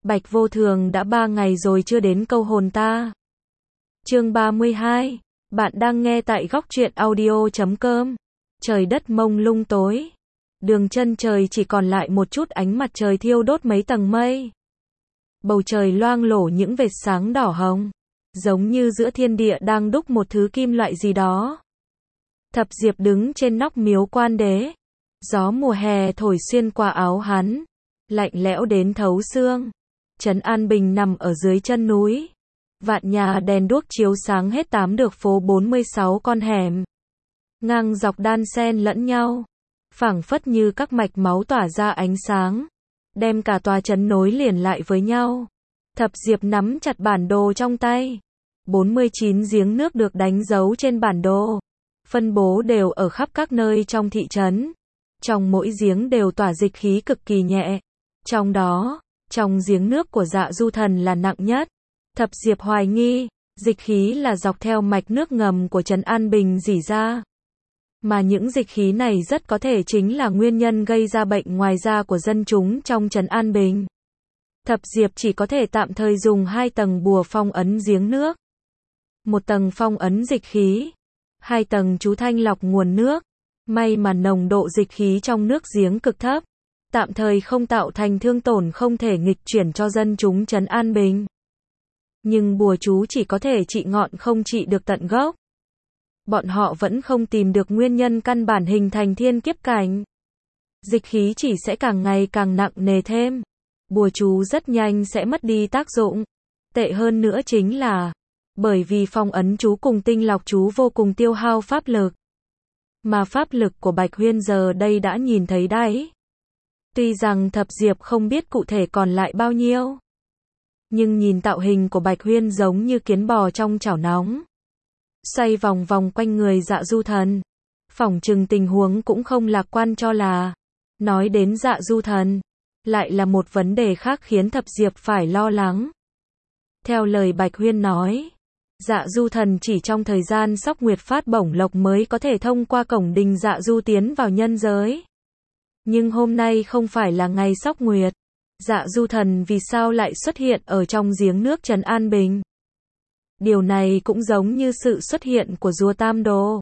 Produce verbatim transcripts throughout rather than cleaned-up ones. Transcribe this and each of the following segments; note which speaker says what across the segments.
Speaker 1: Bạch Vô Thường đã ba ngày rồi chưa đến câu hồn ta. Chương ba mươi hai. Bạn đang nghe tại góc truyện audio chấm com. Trời đất mông lung tối. Đường chân trời chỉ còn lại một chút ánh mặt trời thiêu đốt mấy tầng mây. Bầu trời loang lổ những vệt sáng đỏ hồng, giống như giữa thiên địa đang đúc một thứ kim loại gì đó. Thập Diệp đứng trên nóc miếu Quan Đế. Gió mùa hè thổi xuyên qua áo hắn, lạnh lẽo đến thấu xương. Trấn An Bình nằm ở dưới chân núi. Vạn nhà đèn đuốc chiếu sáng hết tám được phố bốn mươi sáu con hẻm. Ngang dọc đan xen lẫn nhau, phảng phất như các mạch máu tỏa ra ánh sáng, đem cả tòa trấn nối liền lại với nhau. Thập Diệp nắm chặt bản đồ trong tay. bốn mươi chín giếng nước được đánh dấu trên bản đồ, phân bố đều ở khắp các nơi trong thị trấn. Trong mỗi giếng đều tỏa dịch khí cực kỳ nhẹ. Trong đó, trong giếng nước của Dạ Du Thần là nặng nhất. Thập Diệp hoài nghi, dịch khí là dọc theo mạch nước ngầm của Trấn An Bình rỉ ra. Mà những dịch khí này rất có thể chính là nguyên nhân gây ra bệnh ngoài da của dân chúng trong Trấn An Bình. Thập Diệp chỉ có thể tạm thời dùng hai tầng bùa phong ấn giếng nước. Một tầng phong ấn dịch khí, hai tầng chú thanh lọc nguồn nước. May mà nồng độ dịch khí trong nước giếng cực thấp, tạm thời không tạo thành thương tổn không thể nghịch chuyển cho dân chúng Trấn An Bình. Nhưng bùa chú chỉ có thể trị ngọn không trị được tận gốc. Bọn họ vẫn không tìm được nguyên nhân căn bản hình thành thiên kiếp cảnh. Dịch khí chỉ sẽ càng ngày càng nặng nề thêm. Bùa chú rất nhanh sẽ mất đi tác dụng. Tệ hơn nữa chính là, bởi vì phong ấn chú cùng tinh lọc chú vô cùng tiêu hao pháp lực. Mà pháp lực của Bạch Huyên giờ đây đã nhìn thấy đáy. Tuy rằng Thập Diệp không biết cụ thể còn lại bao nhiêu, nhưng nhìn tạo hình của Bạch Huyên giống như kiến bò trong chảo nóng, xoay vòng vòng quanh người Dạ Du Thần. Phỏng chừng tình huống cũng không lạc quan cho là. Nói đến Dạ Du Thần, lại là một vấn đề khác khiến Thập Diệp phải lo lắng. Theo lời Bạch Huyên nói, Dạ Du Thần chỉ trong thời gian Sóc Nguyệt phát bổng lộc mới có thể thông qua cổng đình Dạ Du tiến vào nhân giới. Nhưng hôm nay không phải là ngày Sóc Nguyệt. Dạ Du Thần vì sao lại xuất hiện ở trong giếng nước Trấn An Bình? Điều này cũng giống như sự xuất hiện của rùa Tam Đồ.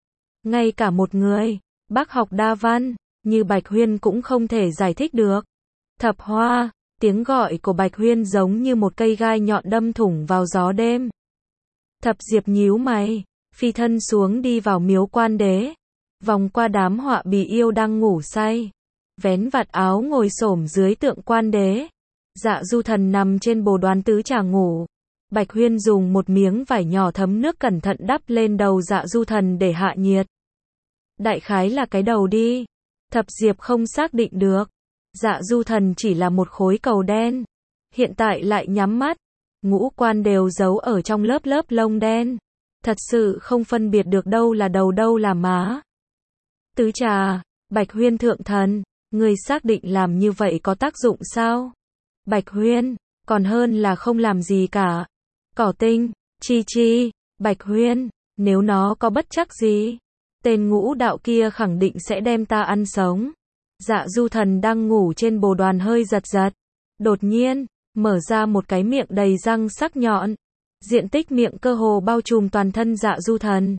Speaker 1: Ngay cả một người, bác học đa văn, như Bạch Huyên cũng không thể giải thích được. Thập Hoa, tiếng gọi của Bạch Huyên giống như một cây gai nhọn đâm thủng vào gió đêm. Thập Diệp nhíu mày, phi thân xuống đi vào miếu Quan Đế, vòng qua đám họa bì yêu đang ngủ say, vén vạt áo ngồi xổm dưới tượng Quan Đế. Dạ Du Thần nằm trên bồ đoán tứ trà ngủ. Bạch Huyên dùng một miếng vải nhỏ thấm nước cẩn thận đắp lên đầu Dạ Du Thần để hạ nhiệt. Đại khái là cái đầu đi. Thập Diệp không xác định được. Dạ Du Thần chỉ là một khối cầu đen. Hiện tại lại nhắm mắt. Ngũ quan đều giấu ở trong lớp lớp lông đen. Thật sự không phân biệt được đâu là đầu đâu là má. Tứ trà, Bạch Huyên thượng thần, người xác định làm như vậy có tác dụng sao? Bạch Huyên, còn hơn là không làm gì cả. Cỏ Tinh, chi chi, Bạch Huyên, nếu nó có bất trắc gì, tên ngũ đạo kia khẳng định sẽ đem ta ăn sống. Dạ Du Thần đang ngủ trên bồ đoàn hơi giật giật. Đột nhiên, mở ra một cái miệng đầy răng sắc nhọn. Diện tích miệng cơ hồ bao trùm toàn thân Dạ Du Thần.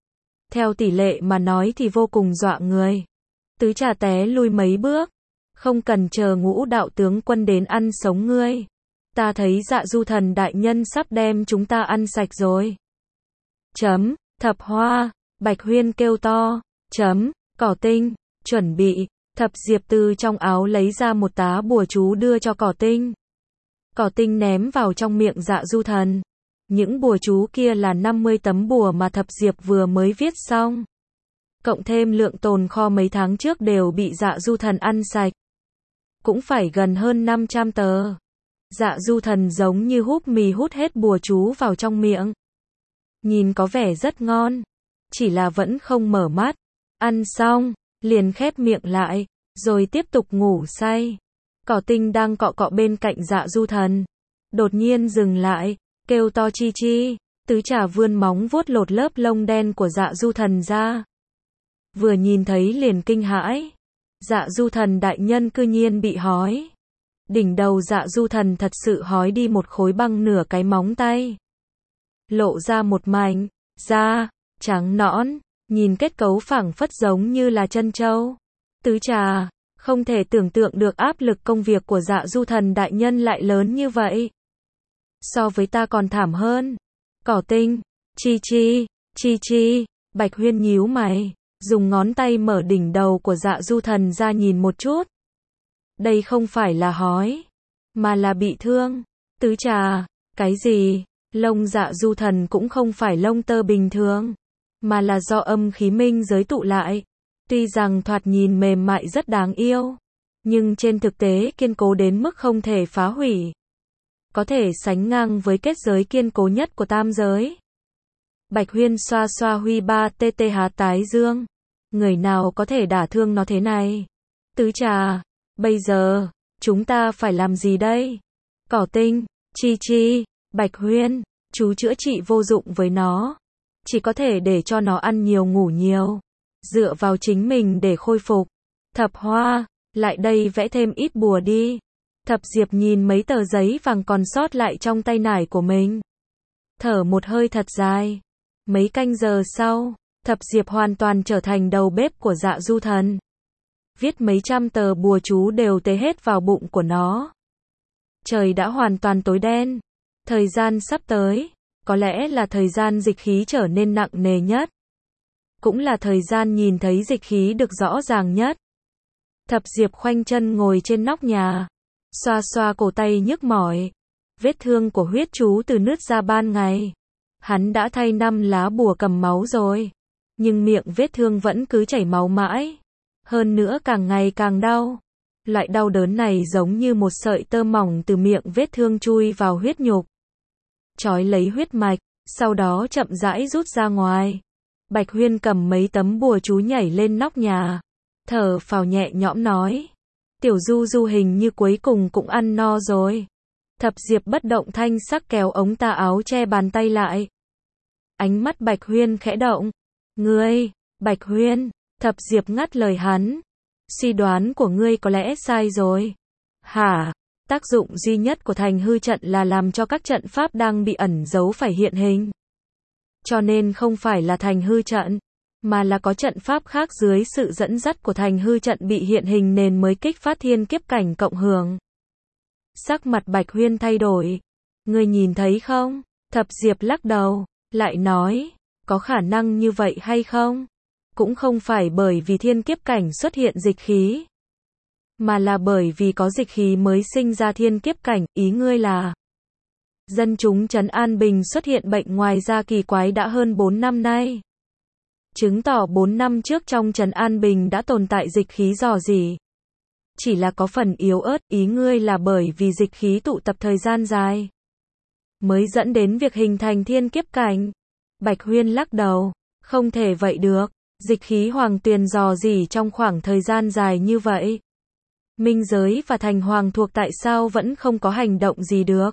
Speaker 1: Theo tỷ lệ mà nói thì vô cùng dọa người. Tứ trà té lui mấy bước. Không cần chờ ngũ đạo tướng quân đến ăn sống ngươi. Ta thấy Dạ Du Thần đại nhân sắp đem chúng ta ăn sạch rồi. Chấm, Thập Hoa, Bạch Huyên kêu to. Chấm, Cỏ Tinh, chuẩn bị. Thập Diệp từ trong áo lấy ra một tá bùa chú đưa cho Cỏ Tinh. Cỏ Tinh ném vào trong miệng Dạ Du Thần. Những bùa chú kia là năm mươi tấm bùa mà Thập Diệp vừa mới viết xong. Cộng thêm lượng tồn kho mấy tháng trước đều bị Dạ Du Thần ăn sạch. Cũng phải gần hơn năm trăm tờ. Dạ Du Thần giống như húp mì hút hết bùa chú vào trong miệng. Nhìn có vẻ rất ngon. Chỉ là vẫn không mở mắt. Ăn xong, liền khép miệng lại, rồi tiếp tục ngủ say. Cỏ Tinh đang cọ cọ bên cạnh Dạ Du Thần. Đột nhiên dừng lại, kêu to chi chi. Tứ trà vươn móng vuốt lột lớp lông đen của Dạ Du Thần ra. Vừa nhìn thấy liền kinh hãi. Dạ Du Thần đại nhân cư nhiên bị hói. Đỉnh đầu Dạ Du Thần thật sự hói đi một khối băng nửa cái móng tay. Lộ ra một mảnh da trắng nõn, nhìn kết cấu phẳng phất giống như là chân trâu. Tứ trà, không thể tưởng tượng được áp lực công việc của Dạ Du Thần đại nhân lại lớn như vậy. So với ta còn thảm hơn. Cỏ tinh, chi chi, chi chi, Bạch Huyên nhíu mày, dùng ngón tay mở đỉnh đầu của Dạ Du Thần ra nhìn một chút. Đây không phải là hói, mà là bị thương. Tứ trà, cái gì? Lông Dạ Du Thần cũng không phải lông tơ bình thường, mà là do âm khí minh giới tụ lại. Tuy rằng thoạt nhìn mềm mại rất đáng yêu, nhưng trên thực tế kiên cố đến mức không thể phá hủy. Có thể sánh ngang với kết giới kiên cố nhất của tam giới. Bạch Huyên xoa xoa huy ba tê tê há tái dương. Người nào có thể đả thương nó thế này? Tứ trà, bây giờ, chúng ta phải làm gì đây? Cỏ tinh, chi chi, Bạch Huyên, chú chữa trị vô dụng với nó. Chỉ có thể để cho nó ăn nhiều ngủ nhiều. Dựa vào chính mình để khôi phục. Thập Hoa, lại đây vẽ thêm ít bùa đi. Thập Diệp nhìn mấy tờ giấy vàng còn sót lại trong tay nải của mình. Thở một hơi thật dài. Mấy canh giờ sau, Thập Diệp hoàn toàn trở thành đầu bếp của Dạ Du Thần. Viết mấy trăm tờ bùa chú đều tế hết vào bụng của nó. Trời đã hoàn toàn tối đen. Thời gian sắp tới, có lẽ là thời gian dịch khí trở nên nặng nề nhất. Cũng là thời gian nhìn thấy dịch khí được rõ ràng nhất. Thập Diệp khoanh chân ngồi trên nóc nhà, xoa xoa cổ tay nhức mỏi. Vết thương của huyết chú từ nứt ra ban ngày. Hắn đã thay năm lá bùa cầm máu rồi, nhưng miệng vết thương vẫn cứ chảy máu mãi. Hơn nữa càng ngày càng đau. Loại đau đớn này giống như một sợi tơ mỏng từ miệng vết thương chui vào huyết nhục, trói lấy huyết mạch, sau đó chậm rãi rút ra ngoài. Bạch Huyên cầm mấy tấm bùa chú nhảy lên nóc nhà, thở phào nhẹ nhõm nói. Tiểu Du Du hình như cuối cùng cũng ăn no rồi. Thập Diệp bất động thanh sắc kéo ống tà áo che bàn tay lại. Ánh mắt Bạch Huyên khẽ động. Ngươi, Bạch Huyên, Thập Diệp ngắt lời hắn. Suy đoán của ngươi có lẽ sai rồi. Hả? Tác dụng duy nhất của thành hư trận là làm cho các trận pháp đang bị ẩn giấu phải hiện hình. Cho nên không phải là thành hư trận, mà là có trận pháp khác dưới sự dẫn dắt của thành hư trận bị hiện hình nên mới kích phát thiên kiếp cảnh cộng hưởng. Sắc mặt Bạch Huyên thay đổi. Ngươi nhìn thấy không? Thập Diệp lắc đầu, lại nói, có khả năng như vậy hay không? Cũng không phải bởi vì thiên kiếp cảnh xuất hiện dịch khí, mà là bởi vì có dịch khí mới sinh ra thiên kiếp cảnh. Ý ngươi là dân chúng trấn An Bình xuất hiện bệnh ngoài da kỳ quái đã hơn bốn năm nay, chứng tỏ bốn năm trước trong trấn An Bình đã tồn tại dịch khí rò rỉ. Chỉ là có phần yếu ớt. Ý ngươi là bởi vì dịch khí tụ tập thời gian dài, mới dẫn đến việc hình thành thiên kiếp cảnh. Bạch Huyên lắc đầu, không thể vậy được. Dịch khí hoàng tuyền rò rỉ trong khoảng thời gian dài như vậy. Minh giới và thành hoàng thuộc tại sao vẫn không có hành động gì được?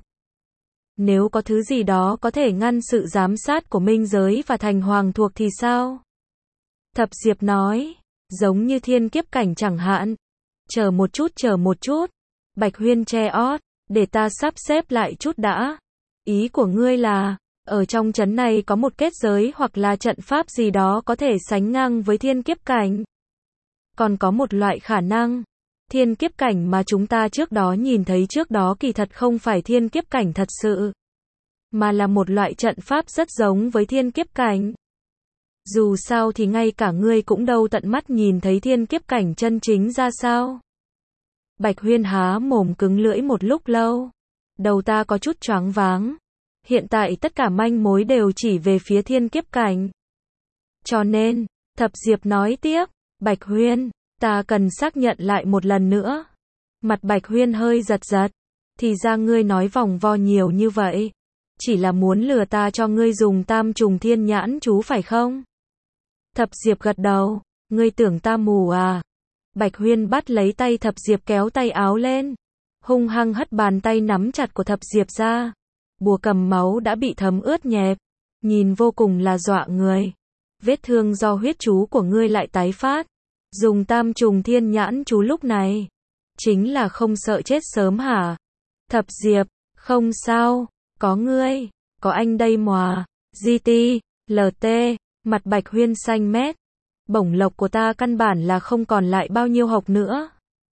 Speaker 1: Nếu có thứ gì đó có thể ngăn sự giám sát của minh giới và thành hoàng thuộc thì sao? Thập Diệp nói, giống như thiên kiếp cảnh chẳng hạn. Chờ một chút, chờ một chút. Bạch Huyên che ót, để ta sắp xếp lại chút đã. Ý của ngươi là, ở trong trấn này có một kết giới hoặc là trận pháp gì đó có thể sánh ngang với thiên kiếp cảnh. Còn có một loại khả năng, thiên kiếp cảnh mà chúng ta trước đó nhìn thấy trước đó kỳ thật không phải thiên kiếp cảnh thật sự, mà là một loại trận pháp rất giống với thiên kiếp cảnh. Dù sao thì ngay cả ngươi cũng đâu tận mắt nhìn thấy thiên kiếp cảnh chân chính ra sao. Bạch Huyên há mồm cứng lưỡi một lúc lâu. Đầu ta có chút choáng váng. Hiện tại tất cả manh mối đều chỉ về phía thiên kiếp cảnh. Cho nên, Thập Diệp nói tiếp, Bạch Huyên, ta cần xác nhận lại một lần nữa. Mặt Bạch Huyên hơi giật giật. Thì ra ngươi nói vòng vo nhiều như vậy, chỉ là muốn lừa ta cho ngươi dùng tam trùng thiên nhãn chú phải không? Thập Diệp gật đầu, ngươi tưởng ta mù à? Bạch Huyên bắt lấy tay Thập Diệp kéo tay áo lên, hung hăng hất bàn tay nắm chặt của Thập Diệp ra. Bùa cầm máu đã bị thấm ướt nhẹp, nhìn vô cùng là dọa người. Vết thương do huyết chú của ngươi lại tái phát. Dùng tam trùng thiên nhãn chú lúc này, chính là không sợ chết sớm hả? Thập Diệp, không sao, có ngươi, có anh đây mà, giê tê, lờ tê, mặt Bạch Huyên xanh mét. Bổng lộc của ta căn bản là không còn lại bao nhiêu học nữa.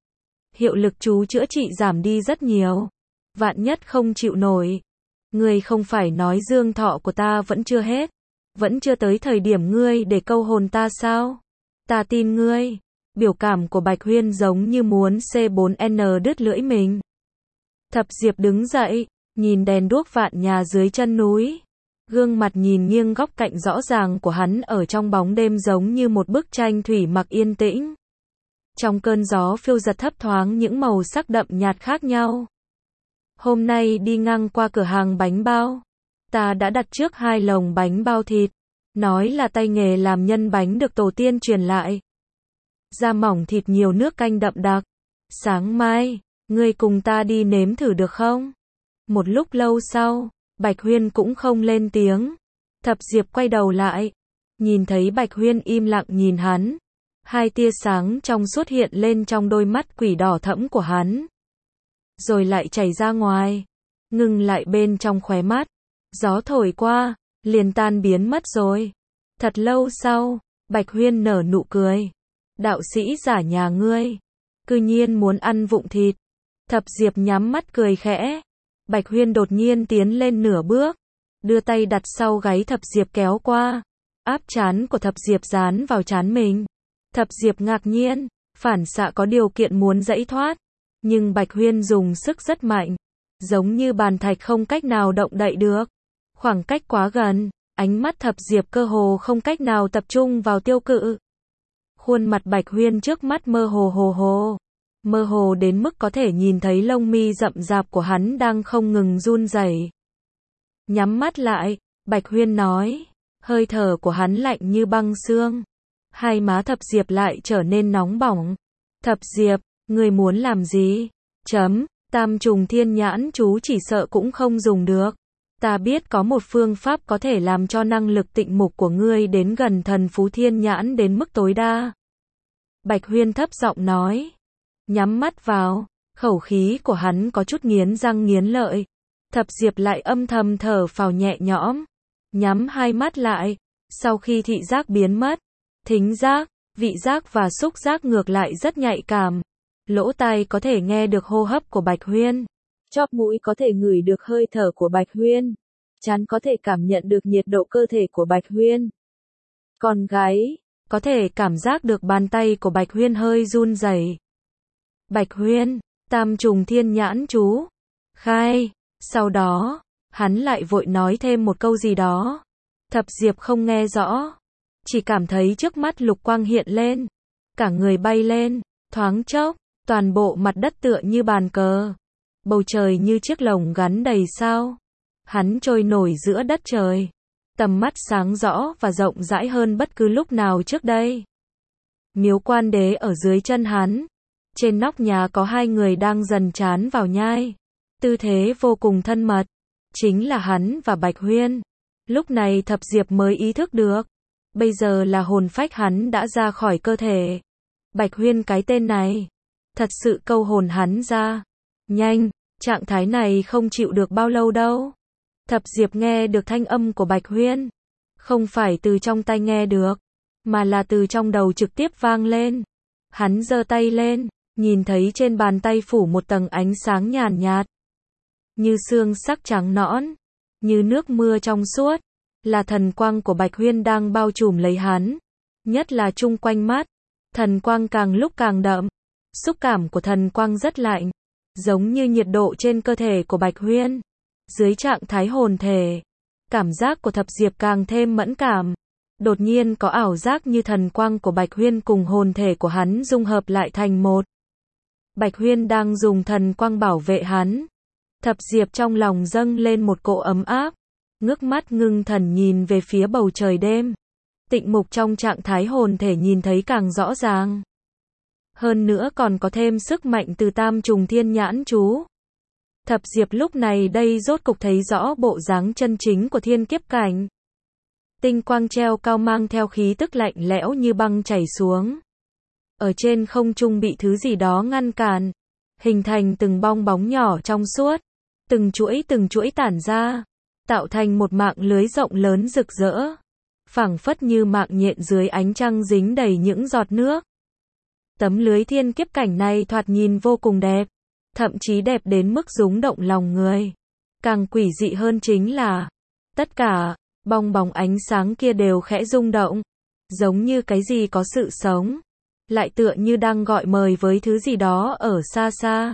Speaker 1: Hiệu lực chú chữa trị giảm đi rất nhiều. Vạn nhất không chịu nổi. Ngươi không phải nói dương thọ của ta vẫn chưa hết. Vẫn chưa tới thời điểm ngươi để câu hồn ta sao? Ta tin ngươi. Biểu cảm của Bạch Huyên giống như muốn xê bốn en đứt lưỡi mình. Thập Diệp đứng dậy, nhìn đèn đuốc vạn nhà dưới chân núi. Gương mặt nhìn nghiêng góc cạnh rõ ràng của hắn ở trong bóng đêm giống như một bức tranh thủy mặc yên tĩnh. Trong cơn gió phiêu giật thấp thoáng những màu sắc đậm nhạt khác nhau. Hôm nay đi ngang qua cửa hàng bánh bao. Ta đã đặt trước hai lồng bánh bao thịt. Nói là tay nghề làm nhân bánh được tổ tiên truyền lại. Da mỏng thịt nhiều nước canh đậm đặc. Sáng mai, ngươi cùng ta đi nếm thử được không? Một lúc lâu sau, Bạch Huyên cũng không lên tiếng. Thập Diệp quay đầu lại. Nhìn thấy Bạch Huyên im lặng nhìn hắn. Hai tia sáng trong suốt hiện lên trong đôi mắt quỷ đỏ thẫm của hắn. Rồi lại chảy ra ngoài. Ngừng lại bên trong khóe mắt. Gió thổi qua, liền tan biến mất rồi. Thật lâu sau, Bạch Huyên nở nụ cười. Đạo sĩ giả nhà ngươi. Cư nhiên muốn ăn vụng thịt. Thập Diệp nhắm mắt cười khẽ. Bạch Huyên đột nhiên tiến lên nửa bước. Đưa tay đặt sau gáy Thập Diệp kéo qua. Áp trán của Thập Diệp dán vào trán mình. Thập Diệp ngạc nhiên. Phản xạ có điều kiện muốn giãy thoát. Nhưng Bạch Huyên dùng sức rất mạnh. Giống như bàn thạch không cách nào động đậy được. Khoảng cách quá gần. Ánh mắt Thập Diệp cơ hồ không cách nào tập trung vào tiêu cự. Khuôn mặt Bạch Huyên trước mắt mơ hồ hồ hồ. Mơ hồ đến mức có thể nhìn thấy lông mi rậm rạp của hắn đang không ngừng run rẩy. Nhắm mắt lại, Bạch Huyên nói. Hơi thở của hắn lạnh như băng xương. Hai má Thập Diệp lại trở nên nóng bỏng. Thập Diệp, ngươi muốn làm gì? Chấm, tam trùng thiên nhãn chú chỉ sợ cũng không dùng được. Ta biết có một phương pháp có thể làm cho năng lực tịnh mục của ngươi đến gần thần phú thiên nhãn đến mức tối đa. Bạch Huyên thấp giọng nói. Nhắm mắt vào, khẩu khí của hắn có chút nghiến răng nghiến lợi. Thập Diệp lại âm thầm thở phào nhẹ nhõm. Nhắm hai mắt lại, sau khi thị giác biến mất, thính giác, vị giác và xúc giác ngược lại rất nhạy cảm. Lỗ tai có thể nghe được hô hấp của Bạch Huyên. Chóp mũi có thể ngửi được hơi thở của Bạch Huyên. Trán có thể cảm nhận được nhiệt độ cơ thể của Bạch Huyên. Còn gáy, có thể cảm giác được bàn tay của Bạch Huyên hơi run rẩy. Bạch Huyên, tam trùng thiên nhãn chú. Khai, sau đó, hắn lại vội nói thêm một câu gì đó. Thập Diệp không nghe rõ. Chỉ cảm thấy trước mắt lục quang hiện lên. Cả người bay lên, thoáng chốc, toàn bộ mặt đất tựa như bàn cờ. Bầu trời như chiếc lồng gắn đầy sao. Hắn trôi nổi giữa đất trời. Tầm mắt sáng rõ và rộng rãi hơn bất cứ lúc nào trước đây. Miếu Quan Đế ở dưới chân hắn. Trên nóc nhà có hai người đang dần trán vào nhai. Tư thế vô cùng thân mật. Chính là hắn và Bạch Huyên. Lúc này Thập Diệp mới ý thức được. Bây giờ là hồn phách hắn đã ra khỏi cơ thể. Bạch Huyên cái tên này. Thật sự câu hồn hắn ra. Nhanh, trạng thái này không chịu được bao lâu đâu. Thập Diệp nghe được thanh âm của Bạch Huyên. Không phải từ trong tai nghe được. Mà là từ trong đầu trực tiếp vang lên. Hắn giơ tay lên. Nhìn thấy trên bàn tay phủ một tầng ánh sáng nhàn nhạt. Như xương sắc trắng nõn. Như nước mưa trong suốt. Là thần quang của Bạch Huyên đang bao trùm lấy hắn. Nhất là chung quanh mắt. Thần quang càng lúc càng đậm. Xúc cảm của thần quang rất lạnh. Giống như nhiệt độ trên cơ thể của Bạch Huyên. Dưới trạng thái hồn thể. Cảm giác của Thập Diệp càng thêm mẫn cảm. Đột nhiên có ảo giác như thần quang của Bạch Huyên cùng hồn thể của hắn dung hợp lại thành một. Bạch Huyên đang dùng thần quang bảo vệ hắn. Thập Diệp trong lòng dâng lên một cỗ ấm áp. Ngước mắt ngưng thần nhìn về phía bầu trời đêm. Tịnh mục trong trạng thái hồn thể nhìn thấy càng rõ ràng. Hơn nữa còn có thêm sức mạnh từ tam trùng thiên nhãn chú. Thập Diệp lúc này đây rốt cục thấy rõ bộ dáng chân chính của thiên kiếp cảnh. Tinh quang treo cao mang theo khí tức lạnh lẽo như băng chảy xuống. Ở trên không trung bị thứ gì đó ngăn cản. hình thành từng bong bóng nhỏ trong suốt, từng chuỗi từng chuỗi tản ra, tạo thành một mạng lưới rộng lớn rực rỡ, phảng phất như mạng nhện dưới ánh trăng dính đầy những giọt nước. Tấm lưới thiên kiếp cảnh này thoạt nhìn vô cùng đẹp, thậm chí đẹp đến mức rúng động lòng người. Càng quỷ dị hơn chính là, tất cả bong bóng ánh sáng kia đều khẽ rung động, giống như cái gì có sự sống, lại tựa như đang gọi mời với thứ gì đó ở xa xa.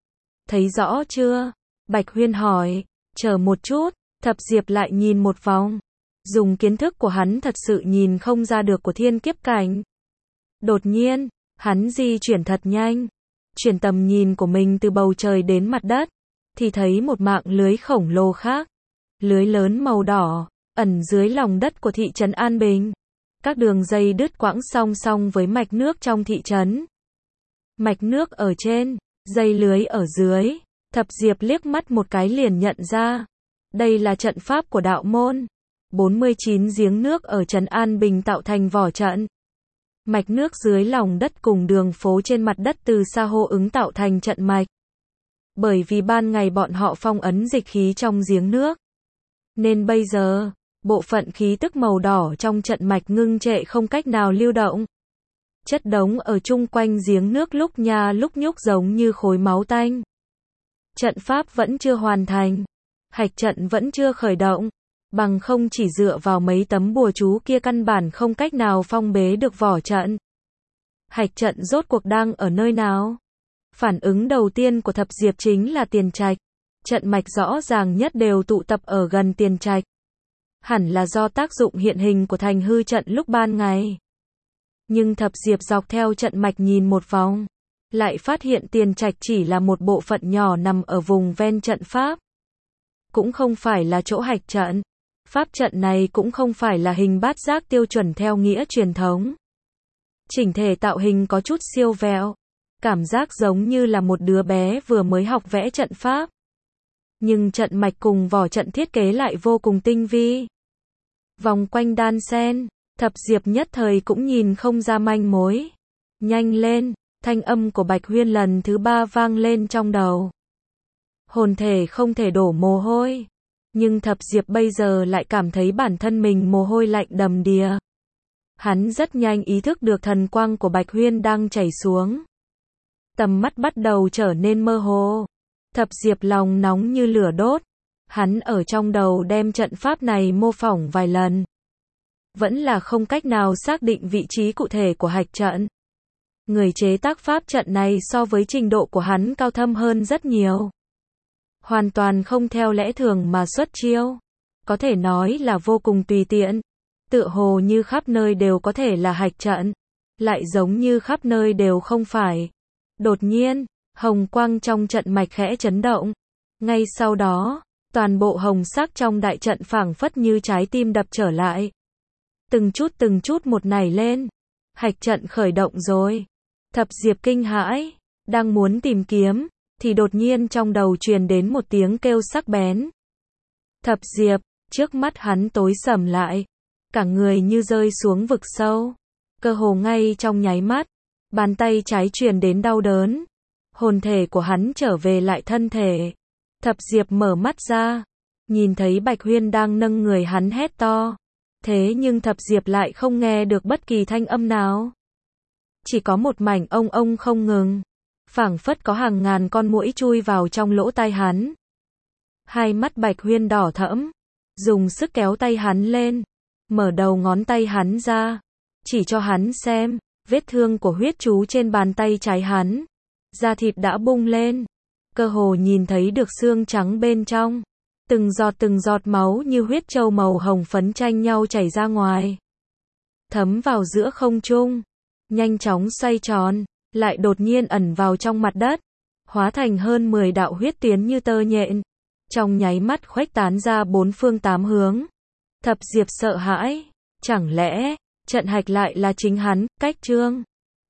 Speaker 1: Thấy rõ chưa? Bạch Huyên hỏi. Chờ một chút, Thập Diệp lại nhìn một vòng. Dùng kiến thức của hắn thật sự nhìn không ra được của thiên kiếp cảnh. Đột nhiên, hắn di chuyển thật nhanh, chuyển tầm nhìn của mình từ bầu trời đến mặt đất, thì thấy một mạng lưới khổng lồ khác. Lưới lớn màu đỏ, ẩn dưới lòng đất của thị trấn An Bình. Các đường dây đứt quãng song song với mạch nước trong thị trấn. Mạch nước ở trên, dây lưới ở dưới. Thập Diệp liếc mắt một cái liền nhận ra. Đây là trận pháp của đạo môn. bốn mươi chín giếng nước ở trấn An Bình tạo thành vỏ trận. Mạch nước dưới lòng đất cùng đường phố trên mặt đất từ xa hô ứng tạo thành trận mạch. Bởi vì ban ngày bọn họ phong ấn dịch khí trong giếng nước, nên bây giờ, bộ phận khí tức màu đỏ trong trận mạch ngưng trệ không cách nào lưu động. Chất đống ở chung quanh giếng nước lúc nha lúc nhúc giống như khối máu tanh. Trận pháp vẫn chưa hoàn thành, hạch trận vẫn chưa khởi động, bằng không chỉ dựa vào mấy tấm bùa chú kia căn bản không cách nào phong bế được vỏ trận. Hạch trận rốt cuộc đang ở nơi nào? Phản ứng đầu tiên của Thập Diệp chính là Tiền Trạch. Trận mạch rõ ràng nhất đều tụ tập ở gần Tiền Trạch. Hẳn là do tác dụng hiện hình của thành hư trận lúc ban ngày. Nhưng Thập Diệp dọc theo trận mạch nhìn một vòng, lại phát hiện Tiền Trạch chỉ là một bộ phận nhỏ nằm ở vùng ven trận pháp. Cũng không phải là chỗ hạch trận. Pháp trận này cũng không phải là hình bát giác tiêu chuẩn theo nghĩa truyền thống. Chỉnh thể tạo hình có chút siêu vẹo, cảm giác giống như là một đứa bé vừa mới học vẽ trận pháp. Nhưng trận mạch cùng vỏ trận thiết kế lại vô cùng tinh vi. Vòng quanh đan sen, Thập Diệp nhất thời cũng nhìn không ra manh mối. Nhanh lên, thanh âm của Bạch Huyên lần thứ ba vang lên trong đầu. Hồn thể không thể đổ mồ hôi. Nhưng Thập Diệp bây giờ lại cảm thấy bản thân mình mồ hôi lạnh đầm đìa. Hắn rất nhanh ý thức được thần quang của Bạch Huyên đang chảy xuống. Tầm mắt bắt đầu trở nên mơ hồ. Thập Diệp lòng nóng như lửa đốt. Hắn ở trong đầu đem trận pháp này mô phỏng vài lần. Vẫn là không cách nào xác định vị trí cụ thể của hạch trận. Người chế tác pháp trận này so với trình độ của hắn cao thâm hơn rất nhiều. Hoàn toàn không theo lẽ thường mà xuất chiêu. Có thể nói là vô cùng tùy tiện. Tựa hồ như khắp nơi đều có thể là hạch trận. Lại giống như khắp nơi đều không phải. Đột nhiên, hồng quang trong trận mạch khẽ chấn động. Ngay sau đó, toàn bộ hồng sắc trong đại trận phảng phất như trái tim đập trở lại. Từng chút từng chút một nảy lên. Hạch trận khởi động rồi. Thập Diệp kinh hãi, đang muốn tìm kiếm, thì đột nhiên trong đầu truyền đến một tiếng kêu sắc bén. Thập Diệp, trước mắt hắn tối sầm lại. Cả người như rơi xuống vực sâu. Cơ hồ ngay trong nháy mắt, bàn tay trái truyền đến đau đớn. Hồn thể của hắn trở về lại thân thể. Thập Diệp mở mắt ra, nhìn thấy Bạch Huyên đang nâng người hắn hét to. Thế nhưng Thập Diệp lại không nghe được bất kỳ thanh âm nào. Chỉ có một mảnh ông ông không ngừng. Phảng phất có hàng ngàn con muỗi chui vào trong lỗ tai hắn. Hai mắt Bạch Huyên đỏ thẫm, dùng sức kéo tay hắn lên, mở đầu ngón tay hắn ra, chỉ cho hắn xem, vết thương của huyết chú trên bàn tay trái hắn. Da thịt đã bung lên, cơ hồ nhìn thấy được xương trắng bên trong. Từng giọt từng giọt máu như huyết trâu màu hồng phấn tranh nhau chảy ra ngoài. Thấm vào giữa không trung, nhanh chóng xoay tròn, lại đột nhiên ẩn vào trong mặt đất, hóa thành hơn mười đạo huyết tuyến như tơ nhện. Trong nháy mắt khuếch tán ra bốn phương tám hướng. Thập Diệp sợ hãi, chẳng lẽ, trận hạch lại là chính hắn, Cách Trương.